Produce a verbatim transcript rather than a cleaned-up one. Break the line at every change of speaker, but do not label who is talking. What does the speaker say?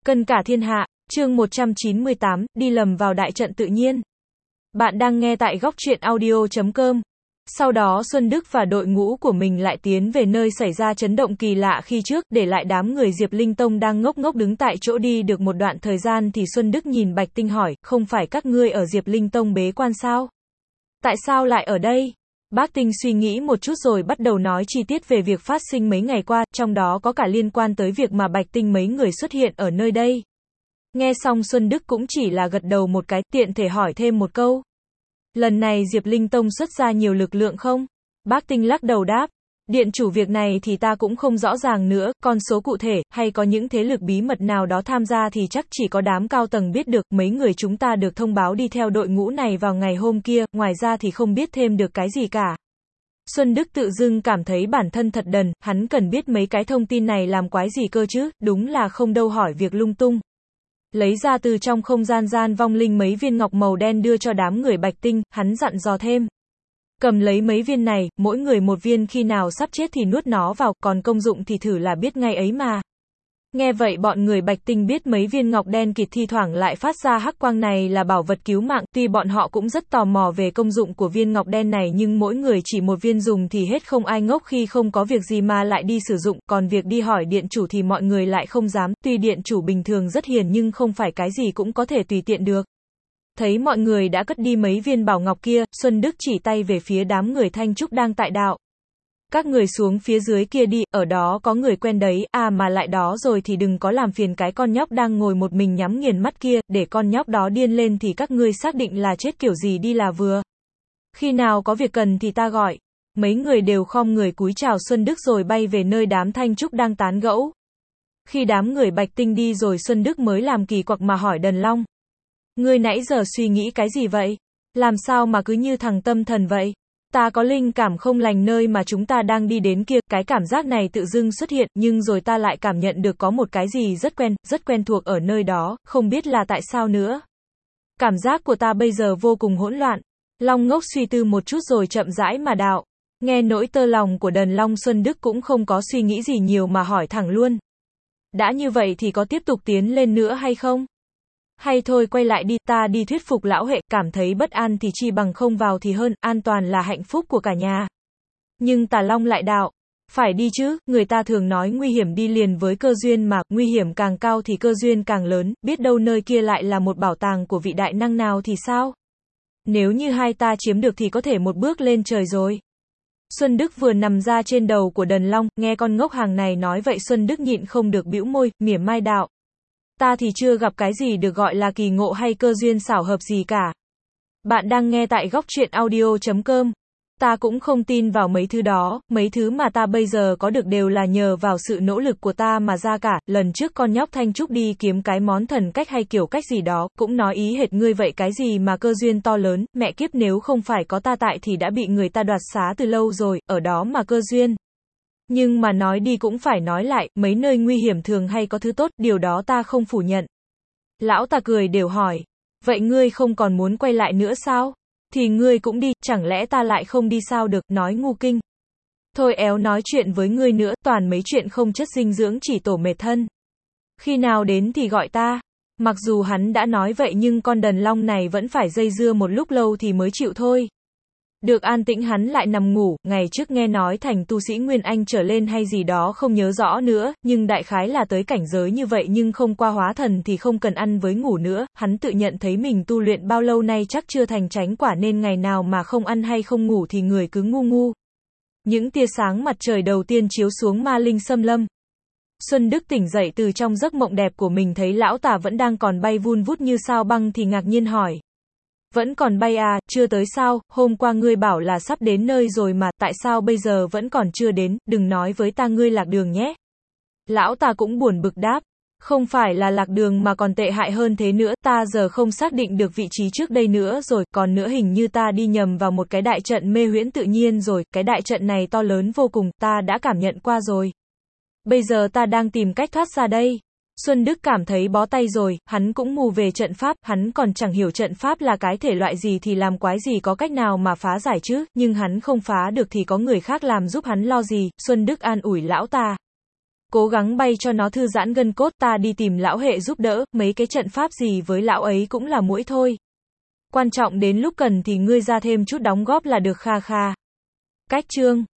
Cân cả thiên hạ, chương một trăm chín mươi tám, đi lầm vào đại trận tự nhiên. Bạn đang nghe tại góc truyện audio chấm com. Sau đó Xuân Đức và đội ngũ của mình lại tiến về nơi xảy ra chấn động kỳ lạ khi trước, để lại đám người Diệp Linh Tông đang ngốc ngốc đứng tại chỗ. Đi được một đoạn thời gian thì Xuân Đức nhìn Bạch Tinh hỏi, không phải các ngươi ở Diệp Linh Tông bế quan sao? Tại sao lại ở đây? Bác Tinh suy nghĩ một chút rồi bắt đầu nói chi tiết về việc phát sinh mấy ngày qua, trong đó có cả liên quan tới việc mà Bạch Tinh mấy người xuất hiện ở nơi đây. Nghe xong Xuân Đức cũng chỉ là gật đầu một cái, tiện thể hỏi thêm một câu. Lần này Diệp Linh Tông xuất ra nhiều lực lượng không? Bác Tinh lắc đầu đáp. Điện chủ, việc này thì ta cũng không rõ ràng nữa, con số cụ thể, hay có những thế lực bí mật nào đó tham gia thì chắc chỉ có đám cao tầng biết được. Mấy người chúng ta được thông báo đi theo đội ngũ này vào ngày hôm kia, ngoài ra thì không biết thêm được cái gì cả. Xuân Đức tự dưng cảm thấy bản thân thật đần, hắn cần biết mấy cái thông tin này làm quái gì cơ chứ, đúng là không đâu hỏi việc lung tung. Lấy ra từ trong không gian gian vong linh mấy viên ngọc màu đen đưa cho đám người Bạch Tinh, hắn dặn dò thêm. Cầm lấy mấy viên này, mỗi người một viên, khi nào sắp chết thì nuốt nó vào, còn công dụng thì thử là biết ngay ấy mà. Nghe vậy bọn người Bạch Tinh biết mấy viên ngọc đen kịt thi thoảng lại phát ra hắc quang này là bảo vật cứu mạng, tuy bọn họ cũng rất tò mò về công dụng của viên ngọc đen này nhưng mỗi người chỉ một viên dùng thì hết, không ai ngốc khi không có việc gì mà lại đi sử dụng, còn việc đi hỏi điện chủ thì mọi người lại không dám, tuy điện chủ bình thường rất hiền nhưng không phải cái gì cũng có thể tùy tiện được. Thấy mọi người đã cất đi mấy viên bảo ngọc kia, Xuân Đức chỉ tay về phía đám người Thanh Trúc đang tại đạo. Các người xuống phía dưới kia đi, ở đó có người quen đấy, à mà lại đó rồi thì đừng có làm phiền cái con nhóc đang ngồi một mình nhắm nghiền mắt kia, để con nhóc đó điên lên thì các ngươi xác định là chết kiểu gì đi là vừa. Khi nào có việc cần thì ta gọi. Mấy người đều khom người cúi chào Xuân Đức rồi bay về nơi đám Thanh Trúc đang tán gẫu. Khi đám người Bạch Tinh đi rồi Xuân Đức mới làm kỳ quặc mà hỏi Đần Long. Ngươi nãy giờ suy nghĩ cái gì vậy? Làm sao mà cứ như thằng tâm thần vậy? Ta có linh cảm không lành nơi mà chúng ta đang đi đến kia, cái cảm giác này tự dưng xuất hiện, nhưng rồi ta lại cảm nhận được có một cái gì rất quen, rất quen thuộc ở nơi đó, không biết là tại sao nữa. Cảm giác của ta bây giờ vô cùng hỗn loạn. Long ngốc suy tư một chút rồi chậm rãi mà đạo. Nghe nỗi tơ lòng của Đần Long, Xuân Đức cũng không có suy nghĩ gì nhiều mà hỏi thẳng luôn. Đã như vậy thì có tiếp tục tiến lên nữa hay không? Hay thôi quay lại đi, ta đi thuyết phục lão hệ, cảm thấy bất an thì chi bằng không vào thì hơn, an toàn là hạnh phúc của cả nhà. Nhưng Tà Long lại đạo, phải đi chứ, người ta thường nói nguy hiểm đi liền với cơ duyên mà, nguy hiểm càng cao thì cơ duyên càng lớn, biết đâu nơi kia lại là một bảo tàng của vị đại năng nào thì sao? Nếu như hai ta chiếm được thì có thể một bước lên trời rồi. Xuân Đức vừa nằm ra trên đầu của Đần Long, nghe con ngốc hàng này nói vậy Xuân Đức nhịn không được bĩu môi, mỉa mai đạo. Ta thì chưa gặp cái gì được gọi là kỳ ngộ hay cơ duyên xảo hợp gì cả. Bạn đang nghe tại góc truyện audio chấm com. Ta cũng không tin vào mấy thứ đó, mấy thứ mà ta bây giờ có được đều là nhờ vào sự nỗ lực của ta mà ra cả. Lần trước con nhóc Thanh Trúc đi kiếm cái món thần cách hay kiểu cách gì đó, cũng nói ý hệt ngươi vậy, cái gì mà cơ duyên to lớn, mẹ kiếp, nếu không phải có ta tại thì đã bị người ta đoạt xá từ lâu rồi, ở đó mà cơ duyên. Nhưng mà nói đi cũng phải nói lại, mấy nơi nguy hiểm thường hay có thứ tốt, điều đó ta không phủ nhận. Lão ta cười đều hỏi, vậy ngươi không còn muốn quay lại nữa sao? Thì ngươi cũng đi, chẳng lẽ ta lại không đi sao được, nói ngu kinh. Thôi éo nói chuyện với ngươi nữa, toàn mấy chuyện không chất dinh dưỡng chỉ tổ mệt thân. Khi nào đến thì gọi ta. Mặc dù hắn đã nói vậy nhưng con Đần Long này vẫn phải dây dưa một lúc lâu thì mới chịu thôi. Được an tĩnh hắn lại nằm ngủ, ngày trước nghe nói thành tu sĩ Nguyên Anh trở lên hay gì đó không nhớ rõ nữa, nhưng đại khái là tới cảnh giới như vậy nhưng không qua hóa thần thì không cần ăn với ngủ nữa, hắn tự nhận thấy mình tu luyện bao lâu nay chắc chưa thành chánh quả nên ngày nào mà không ăn hay không ngủ thì người cứ ngu ngu. Những tia sáng mặt trời đầu tiên chiếu xuống ma linh xâm lâm. Xuân Đức tỉnh dậy từ trong giấc mộng đẹp của mình thấy lão Tà vẫn đang còn bay vun vút như sao băng thì ngạc nhiên hỏi. Vẫn còn bay à, chưa tới sao, hôm qua ngươi bảo là sắp đến nơi rồi mà, tại sao bây giờ vẫn còn chưa đến, đừng nói với ta ngươi lạc đường nhé. Lão ta cũng buồn bực đáp, không phải là lạc đường mà còn tệ hại hơn thế nữa, ta giờ không xác định được vị trí trước đây nữa rồi, còn nữa hình như ta đi nhầm vào một cái đại trận mê huyễn tự nhiên rồi, cái đại trận này to lớn vô cùng, ta đã cảm nhận qua rồi. Bây giờ ta đang tìm cách thoát ra đây. Xuân Đức cảm thấy bó tay rồi, hắn cũng mù về trận pháp, hắn còn chẳng hiểu trận pháp là cái thể loại gì thì làm quái gì có cách nào mà phá giải chứ, nhưng hắn không phá được thì có người khác làm giúp hắn lo gì, Xuân Đức an ủi lão ta. Cố gắng bay cho nó thư giãn gân cốt, ta đi tìm lão hệ giúp đỡ, mấy cái trận pháp gì với lão ấy cũng là muỗi thôi. Quan trọng đến lúc cần thì ngươi ra thêm chút đóng góp là được, kha kha. Cách chương